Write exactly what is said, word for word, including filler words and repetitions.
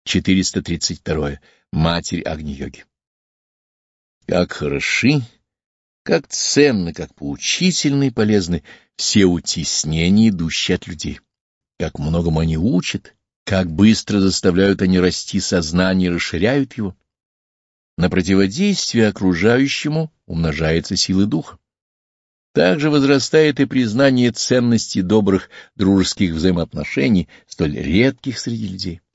четыреста тридцать два. Матерь Агни-йоги. Как хороши, как ценны, как поучительны и полезны все утеснения, идущие от людей. Как многому они учат, как быстро заставляют они расти сознание и расширяют его. На противодействие окружающему умножается сила духа. Также возрастает и признание ценности добрых дружеских взаимоотношений, столь редких среди людей.